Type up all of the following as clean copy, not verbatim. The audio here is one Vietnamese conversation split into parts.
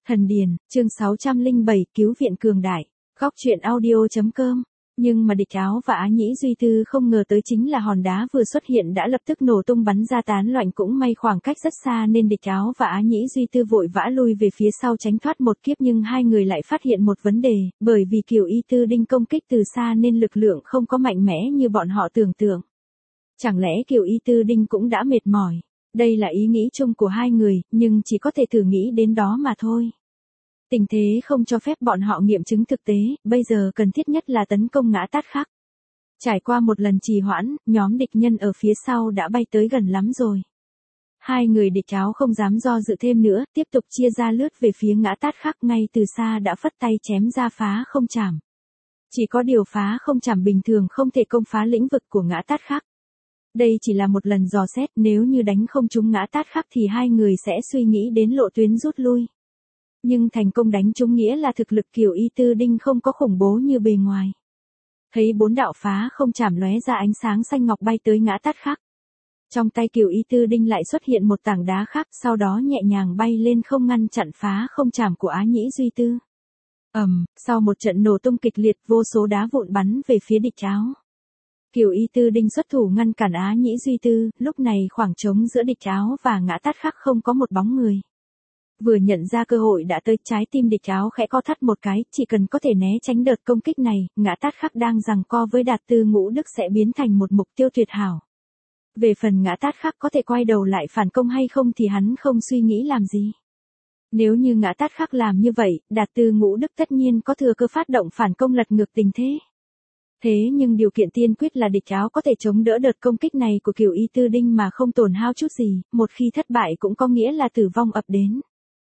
Thần Điền, chương 607, cứu viện cường đại. Góc truyện audio.com. Nhưng mà địch áo và Á Nhĩ Duy Tư không ngờ tới chính là hòn đá vừa xuất hiện đã lập tức nổ tung bắn ra tán loạn, cũng may khoảng cách rất xa nên địch áo và Á Nhĩ Duy Tư vội vã lui về phía sau tránh thoát một kiếp, nhưng hai người lại phát hiện một vấn đề, bởi vì Kiều Y Tư Đinh công kích từ xa nên lực lượng không có mạnh mẽ như bọn họ tưởng tượng. Chẳng lẽ Kiều Y Tư Đinh cũng đã mệt mỏi? Đây là ý nghĩ chung của hai người, nhưng chỉ có thể thử nghĩ đến đó mà thôi. Tình thế không cho phép bọn họ nghiệm chứng thực tế, bây giờ cần thiết nhất là tấn công ngã Tát Khắc. Trải qua một lần trì hoãn, nhóm địch nhân ở phía sau đã bay tới gần lắm rồi. Hai người địch áo không dám do dự thêm nữa, tiếp tục chia ra lướt về phía ngã Tát Khắc, ngay từ xa đã phất tay chém ra phá không chảm. Chỉ có điều phá không chảm bình thường không thể công phá lĩnh vực của ngã Tát Khắc. Đây chỉ là một lần dò xét, nếu như đánh không trúng ngã Tát Khắc thì hai người sẽ suy nghĩ đến lộ tuyến rút lui. Nhưng thành công đánh trúng nghĩa là thực lực Kiều Y Tư Đinh không có khủng bố như bề ngoài. Thấy bốn đạo phá không chảm lóe ra ánh sáng xanh ngọc bay tới ngã Tát Khắc. Trong tay Kiều Y Tư Đinh lại xuất hiện một tảng đá khác, sau đó nhẹ nhàng bay lên không ngăn chặn phá không chảm của Á Nhĩ Duy Tư. Sau một trận nổ tung kịch liệt, vô số đá vụn bắn về phía địch áo. Kiều Y Tư Đinh xuất thủ ngăn cản Á Nhĩ Duy Tư, lúc này khoảng trống giữa địch áo và ngã Tát Khắc không có một bóng người. Vừa nhận ra cơ hội đã tới, trái tim địch áo khẽ co thắt một cái, chỉ cần có thể né tránh đợt công kích này, ngã Tát Khắc đang giằng co với Đạt Tư Ngũ Đức sẽ biến thành một mục tiêu tuyệt hảo. Về phần ngã Tát Khắc có thể quay đầu lại phản công hay không thì hắn không suy nghĩ làm gì. Nếu như ngã Tát Khắc làm như vậy, Đạt Tư Ngũ Đức tất nhiên có thừa cơ phát động phản công lật ngược tình thế. Thế nhưng điều kiện tiên quyết là địch áo có thể chống đỡ đợt công kích này của Kiều Y Tư Đinh mà không tổn hao chút gì, một khi thất bại cũng có nghĩa là tử vong ập đến.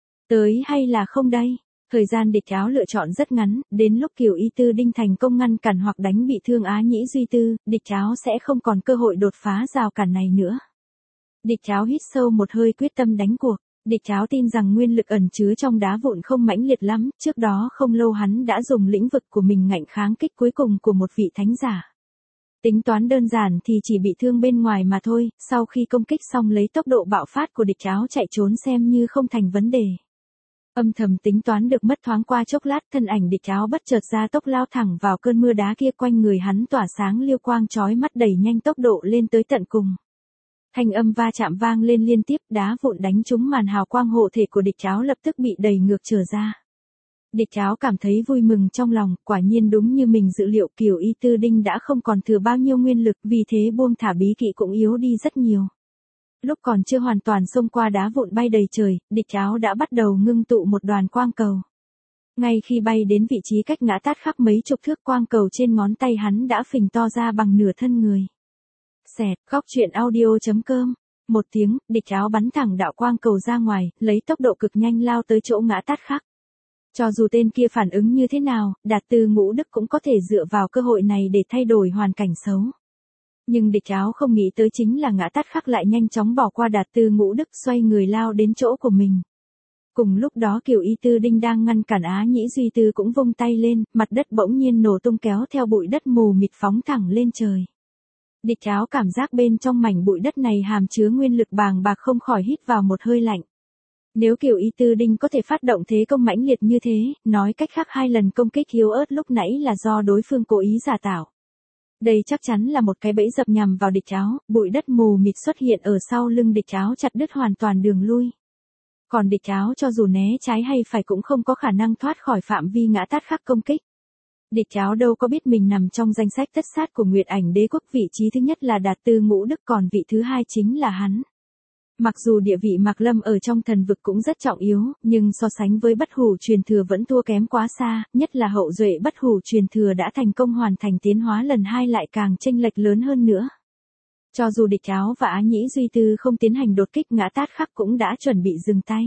Tới hay là không đây? Thời gian địch áo lựa chọn rất ngắn, đến lúc Kiều Y Tư Đinh thành công ngăn cản hoặc đánh bị thương Á Nhĩ Duy Tư, địch áo sẽ không còn cơ hội đột phá rào cản này nữa. Địch áo hít sâu một hơi quyết tâm đánh cuộc. Địch áo tin rằng nguyên lực ẩn chứa trong đá vụn không mãnh liệt lắm, trước đó không lâu hắn đã dùng lĩnh vực của mình ngạnh kháng kích cuối cùng của một vị thánh giả. Tính toán đơn giản thì chỉ bị thương bên ngoài mà thôi, sau khi công kích xong lấy tốc độ bạo phát của địch áo chạy trốn xem như không thành vấn đề. Âm thầm tính toán được mất thoáng qua chốc lát, thân ảnh địch áo bất chợt ra tốc lao thẳng vào cơn mưa đá kia, quanh người hắn tỏa sáng liêu quang chói mắt, đẩy nhanh tốc độ lên tới tận cùng. Thanh âm va chạm vang lên liên tiếp, đá vụn đánh trúng màn hào quang hộ thể của địch áo lập tức bị đẩy ngược trở ra. Địch áo cảm thấy vui mừng trong lòng, quả nhiên đúng như mình dự liệu, Kiều Y Tư Đinh đã không còn thừa bao nhiêu nguyên lực, vì thế buông thả bí kỵ cũng yếu đi rất nhiều. Lúc còn chưa hoàn toàn xông qua đá vụn bay đầy trời, địch áo đã bắt đầu ngưng tụ một đoàn quang cầu. Ngay khi bay đến vị trí cách ngã Tát Khắc mấy chục thước, quang cầu trên ngón tay hắn đã phình to ra bằng nửa thân người. Xẹt, góc truyện audio.com. Một tiếng, địch áo bắn thẳng đạo quang cầu ra ngoài, lấy tốc độ cực nhanh lao tới chỗ ngã Tát Khắc. Cho dù tên kia phản ứng như thế nào, Đạt Tư Ngũ Đức cũng có thể dựa vào cơ hội này để thay đổi hoàn cảnh xấu. Nhưng địch áo không nghĩ tới chính là ngã Tát Khắc lại nhanh chóng bỏ qua Đạt Tư Ngũ Đức, xoay người lao đến chỗ của mình. Cùng lúc đó Kiều Y Tư Đinh đang ngăn cản Á Nhĩ Duy Tư cũng vung tay lên, mặt đất bỗng nhiên nổ tung kéo theo bụi đất mù mịt phóng thẳng lên trời. Địch áo cảm giác bên trong mảnh bụi đất này hàm chứa nguyên lực bàng bạc, không khỏi hít vào một hơi lạnh. Nếu Kiều Y Tư Đinh có thể phát động thế công mãnh liệt như thế, nói cách khác hai lần công kích yếu ớt lúc nãy là do đối phương cố ý giả tạo. Đây chắc chắn là một cái bẫy dập nhằm vào địch áo, bụi đất mù mịt xuất hiện ở sau lưng địch áo chặt đứt hoàn toàn đường lui. Còn địch áo cho dù né trái hay phải cũng không có khả năng thoát khỏi phạm vi ngã Tát Khắc công kích. Địch áo đâu có biết mình nằm trong danh sách tất sát của Nguyệt Ảnh Đế Quốc, vị trí thứ nhất là Đạt Tư Ngũ Đức, còn vị thứ hai chính là hắn. Mặc dù địa vị Mạc Lâm ở trong thần vực cũng rất trọng yếu, nhưng so sánh với Bất Hủ truyền thừa vẫn thua kém quá xa, nhất là hậu duệ Bất Hủ truyền thừa đã thành công hoàn thành tiến hóa lần 2 lại càng chênh lệch lớn hơn nữa. Cho dù địch áo và Á Nhĩ Duy Tư không tiến hành đột kích, ngã Tát Khắc cũng đã chuẩn bị dừng tay.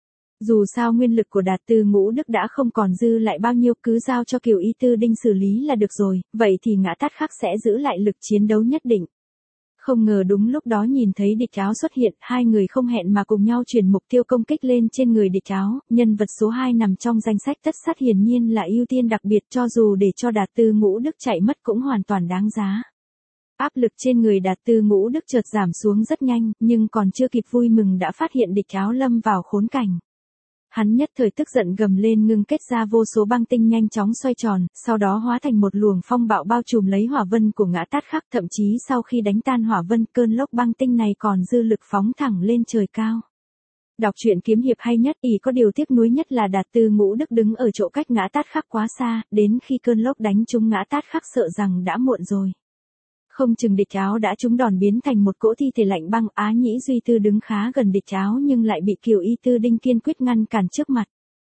Dù sao nguyên lực của Đạt Tư Ngũ Đức đã không còn dư lại bao nhiêu, cứ giao cho Kiều Y Tư Đinh xử lý là được rồi, vậy thì ngã Tát Khắc sẽ giữ lại lực chiến đấu nhất định. Không ngờ đúng lúc đó nhìn thấy địch áo xuất hiện, hai người không hẹn mà cùng nhau chuyển mục tiêu công kích lên trên người địch áo, nhân vật số 2 nằm trong danh sách tất sát hiển nhiên là ưu tiên đặc biệt, cho dù để cho Đạt Tư Ngũ Đức chạy mất cũng hoàn toàn đáng giá. Áp lực trên người Đạt Tư Ngũ Đức chợt giảm xuống rất nhanh, nhưng còn chưa kịp vui mừng đã phát hiện địch áo lâm vào khốn cảnh. Hắn nhất thời tức giận gầm lên, ngưng kết ra vô số băng tinh nhanh chóng xoay tròn, sau đó hóa thành một luồng phong bạo bao trùm lấy hỏa vân của Ngã Tát Khắc, thậm chí sau khi đánh tan hỏa vân, cơn lốc băng tinh này còn dư lực phóng thẳng lên trời cao. Đọc truyện kiếm hiệp hay nhất, có điều tiếc nuối nhất là Đạt Tư Ngũ Đức đứng ở chỗ cách Ngã Tát Khắc quá xa, đến khi cơn lốc đánh trúng Ngã Tát Khắc sợ rằng đã muộn rồi. Không chừng địch áo đã trúng đòn biến thành một cỗ thi thể lạnh băng. Á Nhĩ Duy Tư đứng khá gần địch áo nhưng lại bị Kiều Y Tư Đinh kiên quyết ngăn cản trước mặt.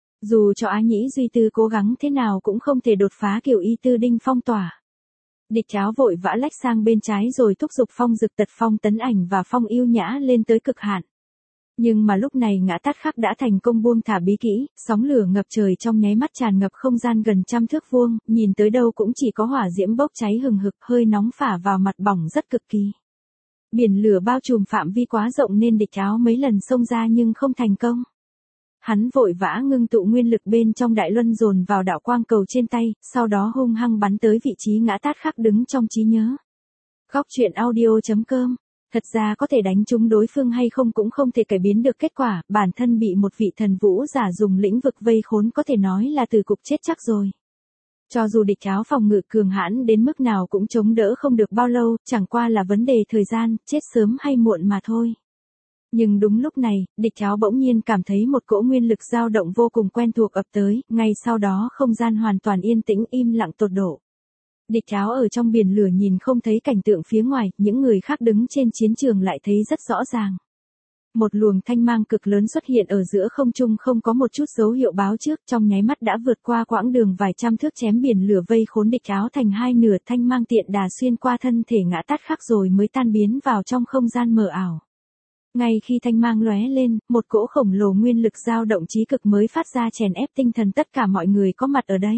Dù cho Á Nhĩ Duy Tư cố gắng thế nào cũng không thể đột phá Kiều Y Tư Đinh phong tỏa. Địch áo vội vã lách sang bên trái rồi thúc giục phong dực tật, phong tấn ảnh và phong yêu nhã lên tới cực hạn. Nhưng mà lúc này Ngã Tát Khắc đã thành công buông thả bí kỹ, sóng lửa ngập trời trong nháy mắt tràn ngập không gian gần 100 thước vuông, nhìn tới đâu cũng chỉ có hỏa diễm bốc cháy hừng hực, hơi nóng phả vào mặt, bỏng rất cực kỳ. Biển lửa bao trùm phạm vi quá rộng nên địch áo mấy lần xông ra nhưng không thành công. Hắn vội vã ngưng tụ nguyên lực bên trong đại luân dồn vào đạo quang cầu trên tay, sau đó hung hăng bắn tới vị trí Ngã Tát Khắc đứng trong trí nhớ. Góc truyện audio.com. Thật ra có thể đánh trúng đối phương hay không cũng không thể cải biến được kết quả, bản thân bị một vị thần vũ giả dùng lĩnh vực vây khốn có thể nói là từ cục chết chắc rồi. Cho dù địch áo phòng ngự cường hãn đến mức nào cũng chống đỡ không được bao lâu, chẳng qua là vấn đề thời gian, chết sớm hay muộn mà thôi. Nhưng đúng lúc này, địch áo bỗng nhiên cảm thấy một cỗ nguyên lực dao động vô cùng quen thuộc ập tới, ngay sau đó không gian hoàn toàn yên tĩnh im lặng tột độ. Địch áo ở trong biển lửa nhìn không thấy cảnh tượng phía ngoài, những người khác đứng trên chiến trường lại thấy rất rõ ràng. Một luồng thanh mang cực lớn xuất hiện ở giữa không trung, không có một chút dấu hiệu báo trước, trong nháy mắt đã vượt qua quãng đường vài trăm thước, chém biển lửa vây khốn địch áo thành hai nửa. Thanh mang tiện đà xuyên qua thân thể Ngã Tát Khắc rồi mới tan biến vào trong không gian mờ ảo. Ngay khi thanh mang lóe lên, một cỗ khổng lồ nguyên lực dao động chí cực mới phát ra, chèn ép tinh thần tất cả mọi người có mặt ở đây.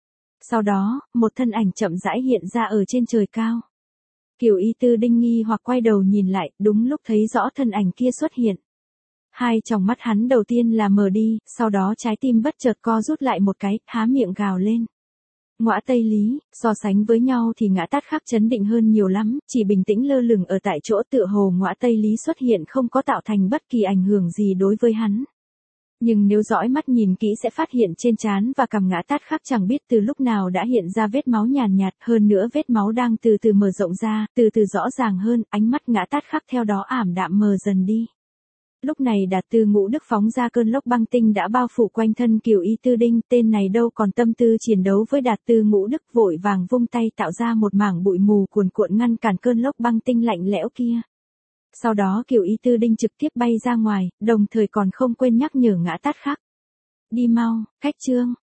Sau đó, một thân ảnh chậm rãi hiện ra ở trên trời cao. Kiều Y Tư Đinh nghi hoặc quay đầu nhìn lại, đúng lúc thấy rõ thân ảnh kia xuất hiện. Hai tròng mắt hắn đầu tiên là mờ đi, sau đó trái tim bất chợt co rút lại một cái, há miệng gào lên. Ngõa Tây Lý, so sánh với nhau thì Ngã Tát Khắc trấn định hơn nhiều lắm, chỉ bình tĩnh lơ lửng ở tại chỗ, tựa hồ Ngõa Tây Lý xuất hiện không có tạo thành bất kỳ ảnh hưởng gì đối với hắn. Nhưng nếu dõi mắt nhìn kỹ sẽ phát hiện trên trán và cằm Ngã Tát Khắc chẳng biết từ lúc nào đã hiện ra vết máu nhàn nhạt, hơn nữa vết máu đang từ từ mở rộng ra, từ từ rõ ràng hơn, ánh mắt Ngã Tát Khắc theo đó ảm đạm mờ dần đi. Lúc này Đạt Tư Ngũ Đức phóng ra cơn lốc băng tinh đã bao phủ quanh thân Kiều Y Tư Đinh, tên này đâu còn tâm tư chiến đấu với Đạt Tư Ngũ Đức, vội vàng vung tay tạo ra một mảng bụi mù cuồn cuộn ngăn cản cơn lốc băng tinh lạnh lẽo kia. Sau đó Kiều Y Tư Đinh trực tiếp bay ra ngoài, đồng thời còn không quên nhắc nhở Ngã Tát Khắc. Đi mau, khách trương.